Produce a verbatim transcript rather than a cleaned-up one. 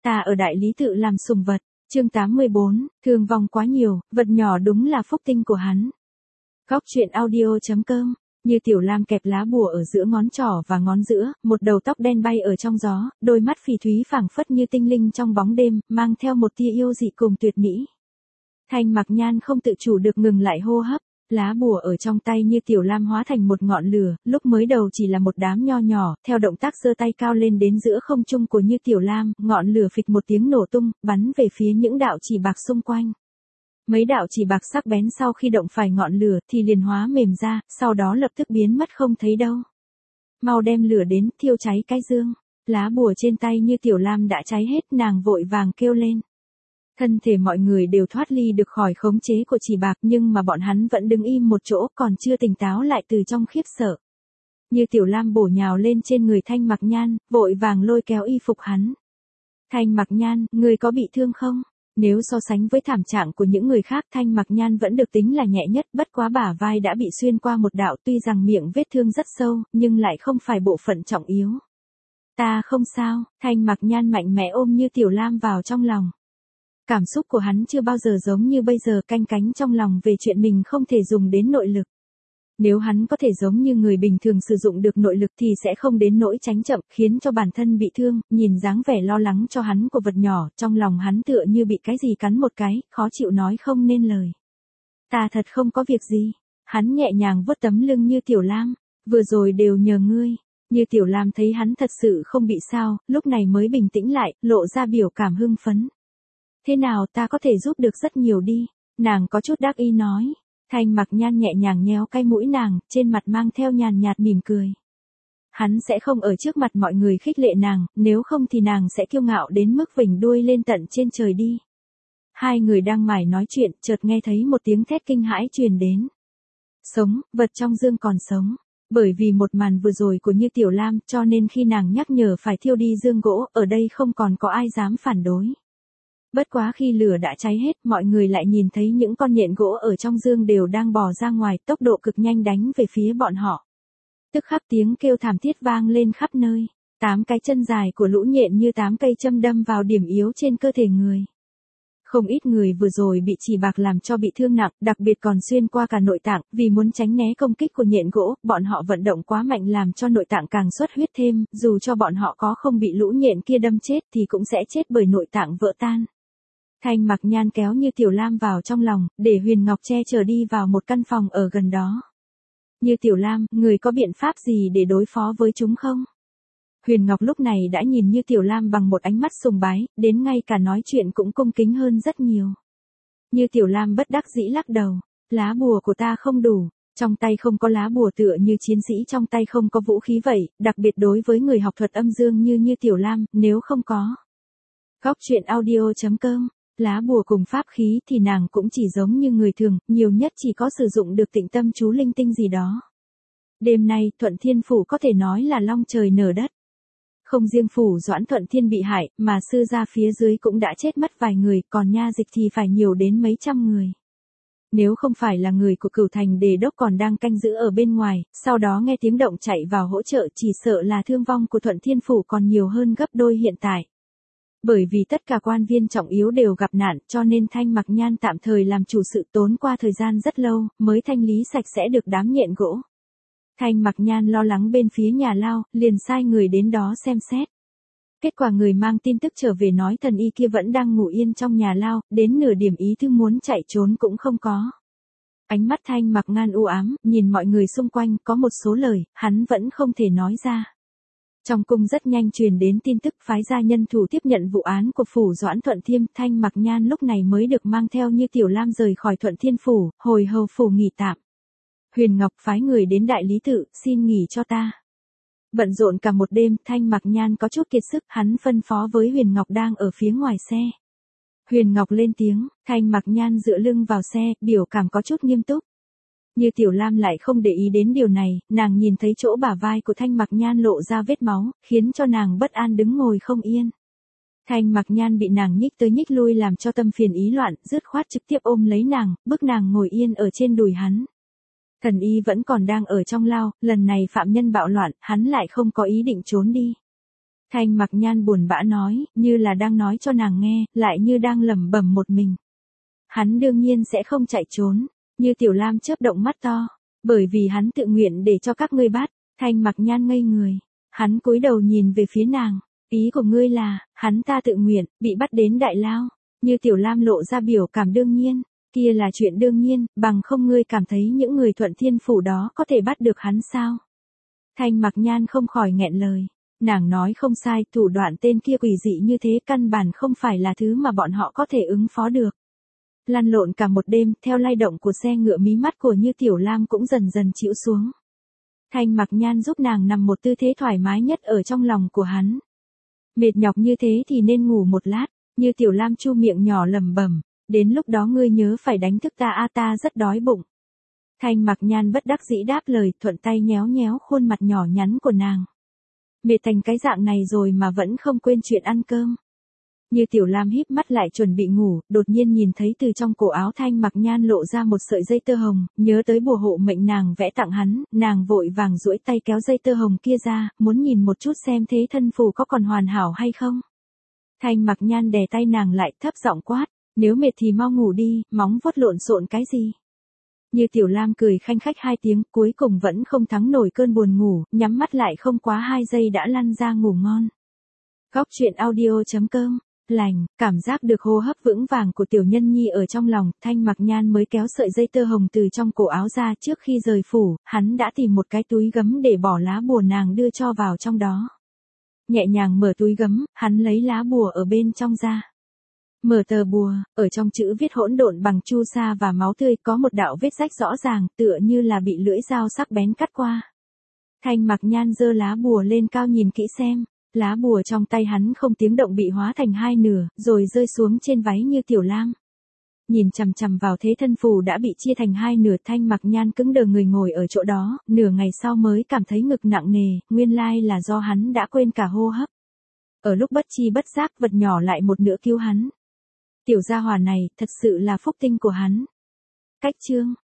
Ta ở đại lý tự làm sùng vật. Chương tám mươi bốn, thương vong quá nhiều, vật nhỏ đúng là phúc tinh của hắn. Góc truyện audio chấm com. Như Tiểu Lam kẹp lá bùa ở giữa ngón trỏ và ngón giữa, một đầu tóc đen bay ở trong gió, đôi mắt phỉ thúy phảng phất như tinh linh trong bóng đêm, mang theo một tia yêu dị cùng tuyệt mỹ. Thanh Mặc Nhan không tự chủ được ngừng lại hô hấp, lá bùa ở trong tay Như Tiểu Lam hóa thành một ngọn lửa, lúc mới đầu chỉ là một đám nho nhỏ, theo động tác giơ tay cao lên đến giữa không trung của Như Tiểu Lam, ngọn lửa phịch một tiếng nổ tung, bắn về phía những đạo chỉ bạc xung quanh. Mấy đạo chỉ bạc sắc bén sau khi động phải ngọn lửa thì liền hóa mềm ra, sau đó lập tức biến mất không thấy đâu. Mau đem lửa đến, thiêu cháy cái dương. Lá bùa trên tay Như Tiểu Lam đã cháy hết, nàng vội vàng kêu lên. Thân thể mọi người đều thoát ly được khỏi khống chế của chỉ bạc, nhưng mà bọn hắn vẫn đứng im một chỗ, còn chưa tỉnh táo lại từ trong khiếp sợ. Như Tiểu Lam bổ nhào lên trên người Thanh Mặc Nhan, vội vàng lôi kéo y phục hắn. Thanh Mặc Nhan, người có bị thương không? Nếu so sánh với thảm trạng của những người khác, Thanh Mặc Nhan vẫn được tính là nhẹ nhất, bất quá bả vai đã bị xuyên qua một đạo, tuy rằng miệng vết thương rất sâu, nhưng lại không phải bộ phận trọng yếu. Ta không sao. Thanh Mặc Nhan mạnh mẽ ôm Như Tiểu Lam vào trong lòng. Cảm xúc của hắn chưa bao giờ giống như bây giờ, canh cánh trong lòng về chuyện mình không thể dùng đến nội lực. Nếu hắn có thể giống như người bình thường sử dụng được nội lực thì sẽ không đến nỗi tránh chậm, khiến cho bản thân bị thương, nhìn dáng vẻ lo lắng cho hắn của vật nhỏ, trong lòng hắn tựa như bị cái gì cắn một cái, khó chịu nói không nên lời. Ta thật không có việc gì. Hắn nhẹ nhàng vuốt tấm lưng Như Tiểu Lam, vừa rồi đều nhờ ngươi. Như Tiểu Lam thấy hắn thật sự không bị sao, lúc này mới bình tĩnh lại, lộ ra biểu cảm hưng phấn. Thế nào, ta có thể giúp được rất nhiều đi. Nàng có chút đắc ý nói. Thanh Mặc Nhan nhẹ nhàng nhéo cái mũi nàng, trên mặt mang theo nhàn nhạt mỉm cười. Hắn sẽ không ở trước mặt mọi người khích lệ nàng, nếu không thì nàng sẽ kiêu ngạo đến mức vểnh đuôi lên tận trên trời đi. Hai người đang mải nói chuyện, chợt nghe thấy một tiếng thét kinh hãi truyền đến. Sống, vật trong dương còn sống. Bởi vì một màn vừa rồi của Như Tiểu Lam, cho nên khi nàng nhắc nhở phải thiêu đi dương gỗ, ở đây không còn có ai dám phản đối. Bất quá khi lửa đã cháy hết, mọi người lại nhìn thấy những con nhện gỗ ở trong dương đều đang bò ra ngoài, tốc độ cực nhanh đánh về phía bọn họ. Tức khắc tiếng kêu thảm thiết vang lên khắp nơi. Tám cái chân dài của lũ nhện như tám cây châm đâm vào điểm yếu trên cơ thể người. Không ít người vừa rồi bị chỉ bạc làm cho bị thương nặng, đặc biệt còn xuyên qua cả nội tạng, vì muốn tránh né công kích của nhện gỗ, bọn họ vận động quá mạnh làm cho nội tạng càng xuất huyết thêm, dù cho bọn họ có không bị lũ nhện kia đâm chết thì cũng sẽ chết bởi nội tạng vỡ tan. Thanh Mặc Nhan kéo Như Tiểu Lam vào trong lòng, để Huyền Ngọc che chở đi vào một căn phòng ở gần đó. Như Tiểu Lam, người có biện pháp gì để đối phó với chúng không? Huyền Ngọc lúc này đã nhìn Như Tiểu Lam bằng một ánh mắt sùng bái, đến ngay cả nói chuyện cũng cung kính hơn rất nhiều. Như Tiểu Lam bất đắc dĩ lắc đầu, lá bùa của ta không đủ, trong tay không có lá bùa tựa như chiến sĩ trong tay không có vũ khí vậy, đặc biệt đối với người học thuật âm dương như Như Tiểu Lam, nếu không có. Góc truyện audio chấm com. Lá bùa cùng pháp khí thì nàng cũng chỉ giống như người thường, nhiều nhất chỉ có sử dụng được tịnh tâm chú linh tinh gì đó. Đêm nay, Thuận Thiên Phủ có thể nói là long trời nở đất. Không riêng phủ Doãn Thuận Thiên bị hại, mà sư gia phía dưới cũng đã chết mất vài người, còn nha dịch thì phải nhiều đến mấy trăm người. Nếu không phải là người của Cửu Thành Đề Đốc còn đang canh giữ ở bên ngoài, sau đó nghe tiếng động chạy vào hỗ trợ, chỉ sợ là thương vong của Thuận Thiên Phủ còn nhiều hơn gấp đôi hiện tại. Bởi vì tất cả quan viên trọng yếu đều gặp nạn, cho nên Thanh Mặc Nhan tạm thời làm chủ sự, tốn qua thời gian rất lâu, mới thanh lý sạch sẽ được đám nhện gỗ. Thanh Mặc Nhan lo lắng bên phía nhà lao, liền sai người đến đó xem xét. Kết quả người mang tin tức trở về nói thần y kia vẫn đang ngủ yên trong nhà lao, đến nửa điểm ý thức muốn chạy trốn cũng không có. Ánh mắt Thanh Mặc Nhan u ám, nhìn mọi người xung quanh, có một số lời, hắn vẫn không thể nói ra. Trong cung rất nhanh truyền đến tin tức phái gia nhân thủ tiếp nhận vụ án của phủ Doãn Thuận Thiên, Thanh Mặc Nhan lúc này mới được mang theo Như Tiểu Lam rời khỏi Thuận Thiên Phủ, hồi hầu phủ nghỉ tạm. Huyền Ngọc phái người đến đại lý tự, xin nghỉ cho ta. Bận rộn cả một đêm, Thanh Mặc Nhan có chút kiệt sức, hắn phân phó với Huyền Ngọc đang ở phía ngoài xe. Huyền Ngọc lên tiếng, Thanh Mặc Nhan dựa lưng vào xe, biểu cảm có chút nghiêm túc. Như Tiểu Lam lại không để ý đến điều này, nàng nhìn thấy chỗ bả vai của Thanh Mặc Nhan lộ ra vết máu, khiến cho nàng bất an đứng ngồi không yên. Thanh Mặc Nhan bị nàng nhích tới nhích lui làm cho tâm phiền ý loạn, dứt khoát trực tiếp ôm lấy nàng, bức nàng ngồi yên ở trên đùi hắn. Thần y vẫn còn đang ở trong lao, lần này phạm nhân bạo loạn, hắn lại không có ý định trốn đi. Thanh Mặc Nhan buồn bã nói, như là đang nói cho nàng nghe, lại như đang lẩm bẩm một mình. Hắn đương nhiên sẽ không chạy trốn, Như Tiểu Lam chớp động mắt to, bởi vì hắn tự nguyện để cho các ngươi bắt. Thanh Mặc Nhan ngây người, hắn cúi đầu nhìn về phía nàng, ý của ngươi là, hắn ta tự nguyện, bị bắt đến đại lao. Như Tiểu Lam lộ ra biểu cảm đương nhiên, kia là chuyện đương nhiên, bằng không ngươi cảm thấy những người Thuận Thiên Phủ đó có thể bắt được hắn sao? Thanh Mặc Nhan không khỏi nghẹn lời, nàng nói không sai, thủ đoạn tên kia quỷ dị như thế căn bản không phải là thứ mà bọn họ có thể ứng phó được. Lăn lộn cả một đêm, theo lay động của xe ngựa mí mắt của Như Tiểu Lam cũng dần dần chịu xuống. Thanh Mặc Nhan giúp nàng nằm một tư thế thoải mái nhất ở trong lòng của hắn. Mệt nhọc như thế thì nên ngủ một lát, Như Tiểu Lam chu miệng nhỏ lẩm bẩm, đến lúc đó ngươi nhớ phải đánh thức ta a ta rất đói bụng. Thanh Mặc Nhan bất đắc dĩ đáp lời, thuận tay nhéo nhéo khuôn mặt nhỏ nhắn của nàng. Mệt thành cái dạng này rồi mà vẫn không quên chuyện ăn cơm. Như Tiểu Lam híp mắt lại chuẩn bị ngủ, đột nhiên nhìn thấy từ trong cổ áo Thanh Mặc Nhan lộ ra một sợi dây tơ hồng, nhớ tới bùa hộ mệnh nàng vẽ tặng hắn, nàng vội vàng duỗi tay kéo dây tơ hồng kia ra, muốn nhìn một chút xem thế thân phù có còn hoàn hảo hay không. Thanh Mặc Nhan đè tay nàng lại, thấp giọng quát, nếu mệt thì mau ngủ đi, móng vuốt lộn xộn cái gì. Như Tiểu Lam cười khanh khách hai tiếng, cuối cùng vẫn không thắng nổi cơn buồn ngủ, nhắm mắt lại không quá hai giây đã lăn ra ngủ ngon. Góc truyện audio chấm com. Lành, cảm giác được hô hấp vững vàng của Tiểu Nhân Nhi ở trong lòng, Thanh Mặc Nhan mới kéo sợi dây tơ hồng từ trong cổ áo ra. Trước khi rời phủ, hắn đã tìm một cái túi gấm để bỏ lá bùa nàng đưa cho vào trong đó. Nhẹ nhàng mở túi gấm, hắn lấy lá bùa ở bên trong ra. Mở tờ bùa, ở trong chữ viết hỗn độn bằng chu sa và máu tươi, có một đạo vết rách rõ ràng, tựa như là bị lưỡi dao sắc bén cắt qua. Thanh Mặc Nhan giơ lá bùa lên cao nhìn kỹ xem. Lá bùa trong tay hắn không tiếng động bị hóa thành hai nửa, rồi rơi xuống trên váy Như Tiểu Lam. Nhìn chằm chằm vào thế thân phù đã bị chia thành hai nửa, Thanh Mặc Nhan cứng đờ người ngồi ở chỗ đó, nửa ngày sau mới cảm thấy ngực nặng nề, nguyên lai là do hắn đã quên cả hô hấp. Ở lúc bất chi bất giác vật nhỏ lại một nữa cứu hắn. Tiểu gia hỏa này, thật sự là phúc tinh của hắn. Cách chương